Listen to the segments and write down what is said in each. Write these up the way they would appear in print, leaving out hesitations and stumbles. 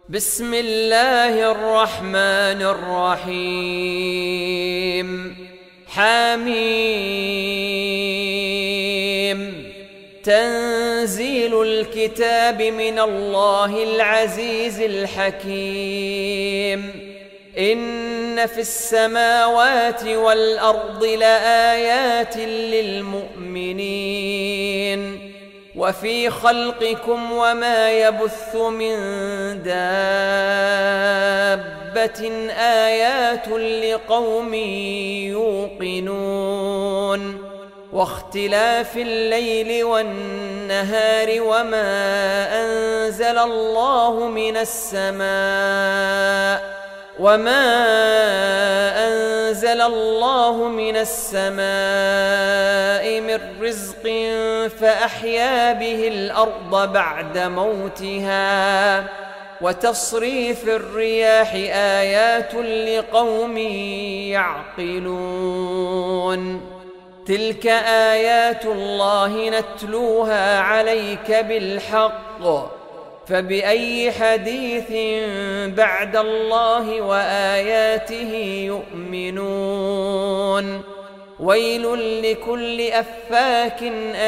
بسم الله الرحمن الرحيم. حميم. تنزيل الكتاب من الله العزيز الحكيم. إن في السماوات والأرض لآيات للمؤمنين وفي خلقكم وما يبث من دابة آيات لقوم يوقنون واختلاف الليل والنهار وما أنزل الله من السماء من رزق فأحيا به الأرض بعد موتها وتصريف الرياح آيات لقوم يعقلون. تلك آيات الله نتلوها عليك بالحق فبأي حديث بعد الله وآياته يؤمنون. ويل لكل أفاك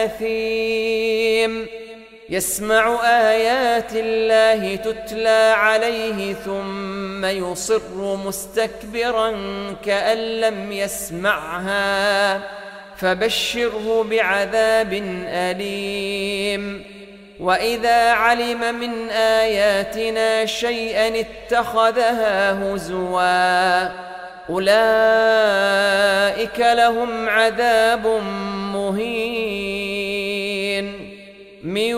أثيم يسمع آيات الله تتلى عليه ثم يصر مستكبرا كأن لم يسمعها فبشره بعذاب أليم. وإذا علم من آياتنا شيئا اتخذها هزوا أولئك لهم عذاب مهين من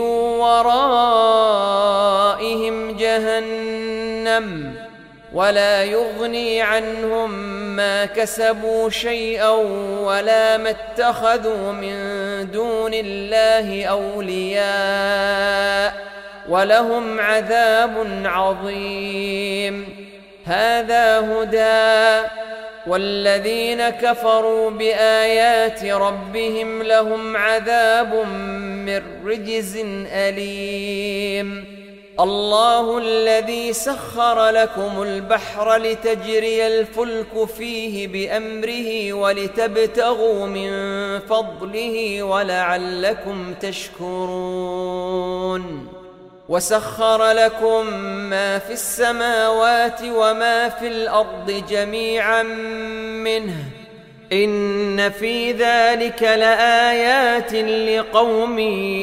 ورائهم جهنم ولا يغني عنهم ما كسبوا شيئا ولا ما اتخذوا من دون الله أولياء ولهم عذاب عظيم. هذا هدى والذين كفروا بآيات ربهم لهم عذاب من رجز أليم. الله الذي سخر لكم البحر لتجري الفلك فيه بأمره ولتبتغوا من فضله ولعلكم تشكرون. وسخر لكم ما في السماوات وما في الأرض جميعا منه إن في ذلك لآيات لقوم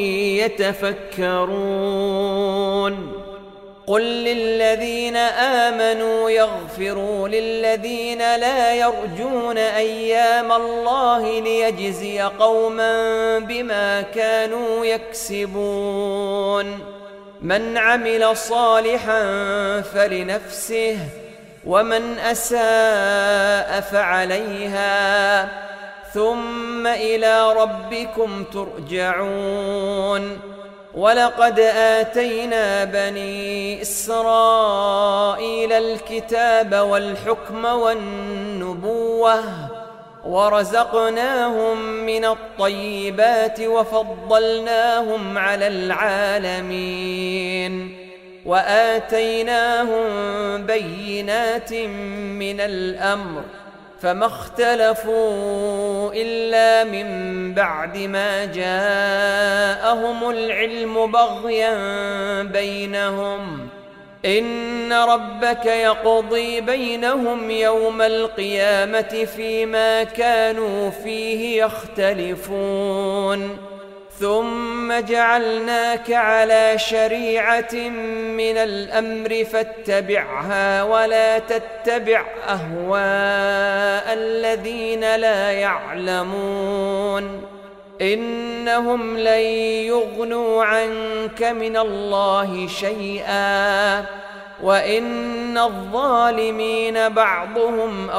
يتفكرون. قل للذين آمنوا يغفروا للذين لا يرجون أيام الله ليجزي قوما بما كانوا يكسبون. من عمل صالحا فلنفسه ومن أساء فعليها ثم إلى ربكم ترجعون. ولقد آتينا بني إسرائيل الكتاب والحكم والنبوة ورزقناهم من الطيبات وفضلناهم على العالمين وآتيناهم بينات من الأمر فما اختلفوا إلا من بعد ما جاءهم العلم بغيا بينهم. إن ربك يقضي بينهم يوم القيامة فيما كانوا فيه يختلفون. ثم جعلناك على شريعة من الأمر فاتبعها ولا تتبع أهواء الذين لا يعلمون. إنهم لن يغنوا عنك من الله شيئا وإن الظالمين بعضهم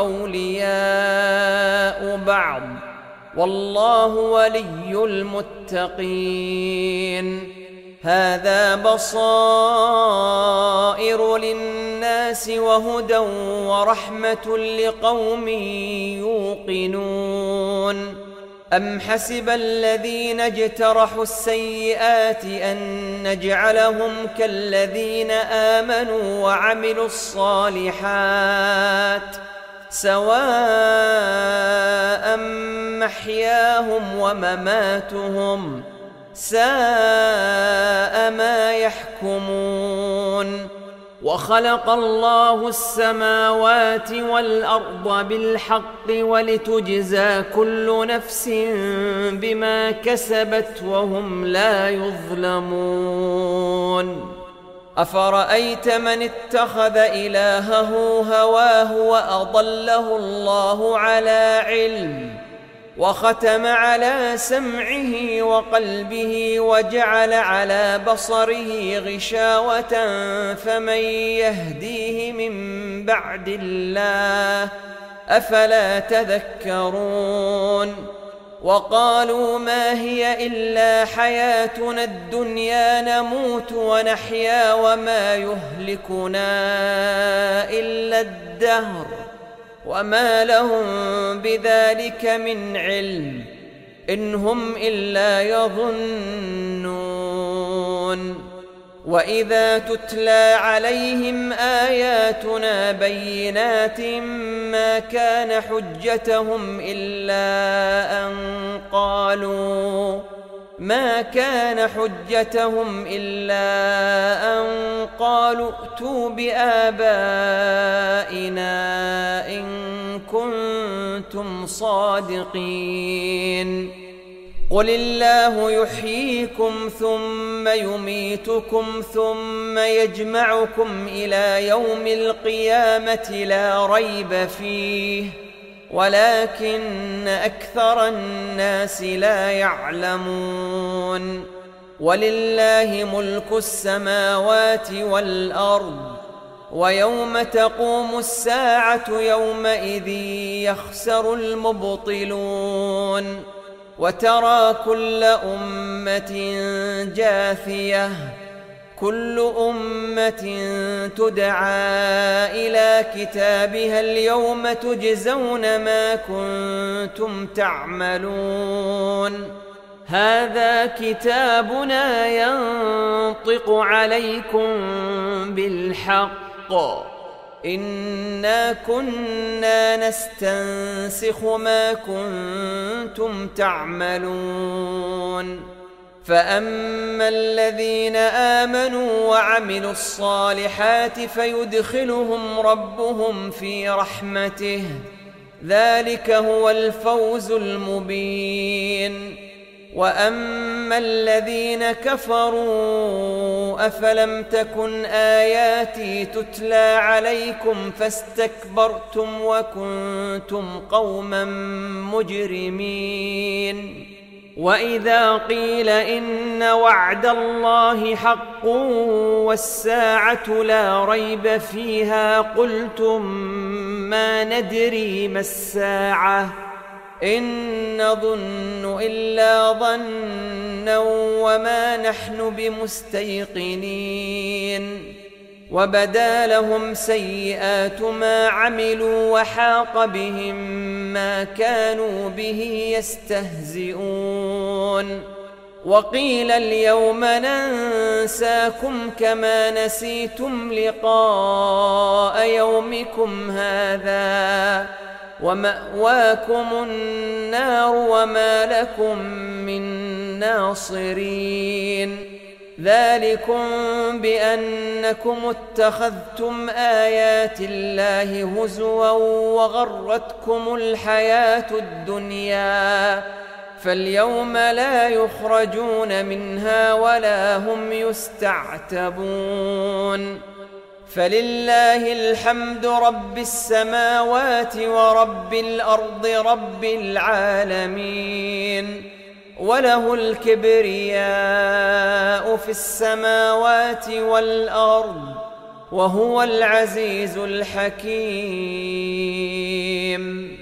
أولياء بعض والله ولي المتقين. هذا بصائر للناس وهدى ورحمة لقوم يوقنون. أم حسب الذين اجترحوا السيئات أن نجعلهم كالذين آمنوا وعملوا الصالحات سواء محياهم ومماتهم ساء ما يحكمون. وخلق الله السماوات والأرض بالحق ولتجزى كل نفس بما كسبت وهم لا يظلمون. أفرأيت من اتخذ إلهه هواه وأضله الله على علم وختم على سمعه وقلبه وجعل على بصره غشاوة فمن يهديه من بعد الله أفلا تذكرون. وقالوا ما هي إلا حياتنا الدنيا نموت ونحيا وما يهلكنا إلا الدهر وما لهم بذلك من علم إن هم إلا يظنون. وإذا تتلى عليهم آياتنا بينات ما كان حجتهم إلا أن قالوا ائتوا بآبائنا إن كنتم صادقين. قل الله يحييكم ثم يميتكم ثم يجمعكم إلى يوم القيامة لا ريب فيه ولكن أكثر الناس لا يعلمون. ولله ملك السماوات والأرض ويوم تقوم الساعة يومئذ يخسر المبطلون. وترى كل أمة جاثية كل أمة تدعى إلى كتابها اليوم تجزون ما كنتم تعملون. هذا كتابنا ينطق عليكم بالحق إنا كنا نستنسخ ما كنتم تعملون. فأما الذين آمنوا وعملوا الصالحات فيدخلهم ربهم في رحمته ذلك هو الفوز المبين. وأما الذين كفروا أفلم تكن آياتي تتلى عليكم فاستكبرتم وكنتم قوما مجرمين. وإذا قيل إن وعد الله حق والساعة لا ريب فيها قلتم ما ندري ما الساعة إن نظن إلا ظنا وما نحن بمستيقنين. وبدا لهم سيئات ما عملوا وحاق بهم ما كانوا به يستهزئون. وقيل اليوم ننساكم كما نسيتم لقاء يومكم هذا ومأواكم النار وما لكم من ناصرين. ذلكم بأنكم اتخذتم آيات الله هزوا وغرتكم الحياة الدنيا فاليوم لا يخرجون منها ولا هم يستعتبون. فلله الحمد رب السماوات ورب الأرض رب العالمين وله الكبرياء في السماوات والأرض وهو العزيز الحكيم.